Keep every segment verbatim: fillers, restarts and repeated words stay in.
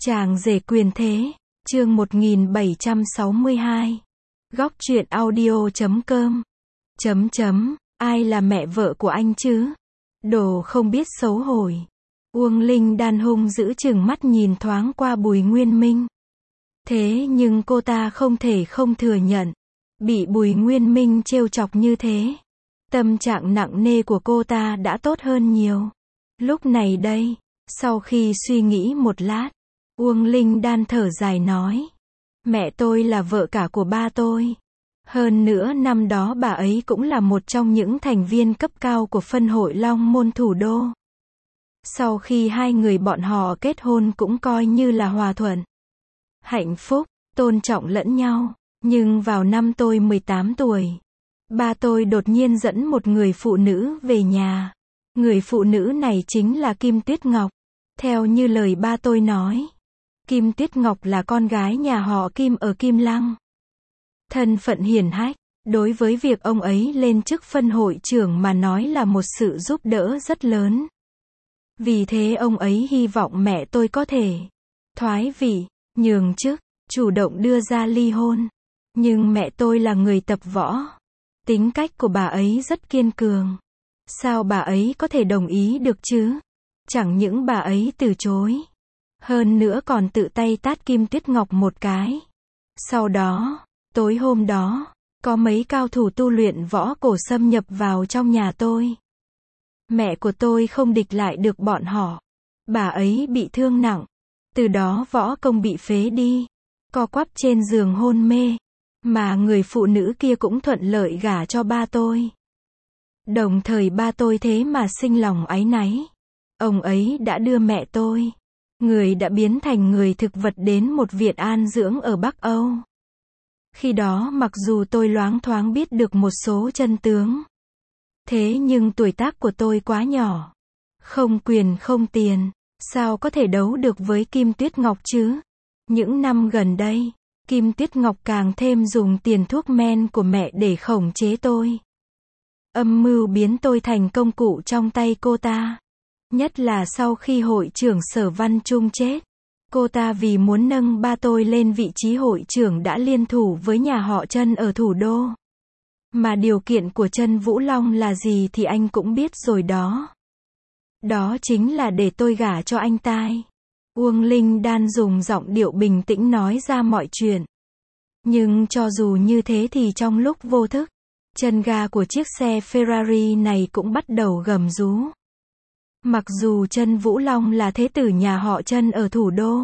Chàng rể quyền thế, chương một nghìn bảy trăm sáu mươi hai. Góc truyện audio chấm com. Chấm chấm, ai là mẹ vợ của anh chứ? Đồ không biết xấu hổ. Uông Linh Đan hung dữ chừng mắt nhìn thoáng qua Bùi Nguyên Minh. Thế nhưng cô ta không thể không thừa nhận. Bị Bùi Nguyên Minh trêu chọc như thế. Tâm trạng nặng nề của cô ta đã tốt hơn nhiều. Lúc này đây, sau khi suy nghĩ một lát, Uông Linh Đan thở dài nói. Mẹ tôi là vợ cả của ba tôi. Hơn nữa năm đó bà ấy cũng là một trong những thành viên cấp cao của phân hội Long Môn Thủ Đô. Sau khi hai người bọn họ kết hôn cũng coi như là hòa thuận, hạnh phúc, tôn trọng lẫn nhau. Nhưng vào năm tôi mười tám tuổi, ba tôi đột nhiên dẫn một người phụ nữ về nhà. Người phụ nữ này chính là Kim Tuyết Ngọc. Theo như lời ba tôi nói, Kim Tuyết Ngọc là con gái nhà họ Kim ở Kim Lăng. Thân phận hiển hách, đối với việc ông ấy lên chức phân hội trưởng mà nói là một sự giúp đỡ rất lớn. Vì thế ông ấy hy vọng mẹ tôi có thể thoái vị, nhường chức, chủ động đưa ra ly hôn. Nhưng mẹ tôi là người tập võ. Tính cách của bà ấy rất kiên cường. Sao bà ấy có thể đồng ý được chứ? Chẳng những bà ấy từ chối, hơn nữa còn tự tay tát Kim Tuyết Ngọc một cái. Sau đó, tối hôm đó, có mấy cao thủ tu luyện võ cổ xâm nhập vào trong nhà tôi. Mẹ của tôi không địch lại được bọn họ. Bà ấy bị thương nặng. Từ đó võ công bị phế đi. Co quắp trên giường hôn mê. Mà người phụ nữ kia cũng thuận lợi gả cho ba tôi. Đồng thời ba tôi thế mà sinh lòng áy náy. Ông ấy đã đưa mẹ tôi, người đã biến thành người thực vật, đến một viện an dưỡng ở Bắc Âu. Khi đó mặc dù tôi loáng thoáng biết được một số chân tướng, thế nhưng tuổi tác của tôi quá nhỏ, không quyền không tiền, sao có thể đấu được với Kim Tuyết Ngọc chứ? Những năm gần đây, Kim Tuyết Ngọc càng thêm dùng tiền thuốc men của mẹ để khống chế tôi. Âm mưu biến tôi thành công cụ trong tay cô ta. Nhất là sau khi hội trưởng Sở Văn Trung chết. Cô ta vì muốn nâng ba tôi lên vị trí hội trưởng đã liên thủ với nhà họ Trân ở thủ đô. Mà điều kiện của Trân Vũ Long là gì thì anh cũng biết rồi đó. Đó chính là để tôi gả cho anh ta. Uông Linh Đan dùng giọng điệu bình tĩnh nói ra mọi chuyện. Nhưng cho dù như thế thì trong lúc vô thức, chân ga của chiếc xe Ferrari này cũng bắt đầu gầm rú. Mặc dù Trân Vũ Long là thế tử nhà họ Trân ở thủ đô,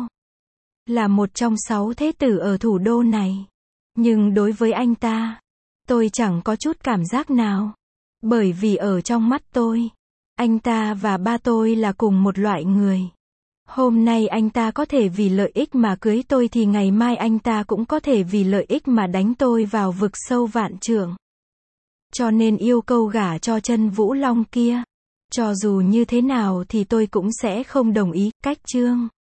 là một trong sáu thế tử ở thủ đô này, nhưng đối với anh ta, tôi chẳng có chút cảm giác nào. Bởi vì ở trong mắt tôi, anh ta và ba tôi là cùng một loại người. Hôm nay anh ta có thể vì lợi ích mà cưới tôi thì ngày mai anh ta cũng có thể vì lợi ích mà đánh tôi vào vực sâu vạn trượng. Cho nên yêu cầu gả cho Trân Vũ Long kia, cho dù như thế nào thì tôi cũng sẽ không đồng ý. Cách chương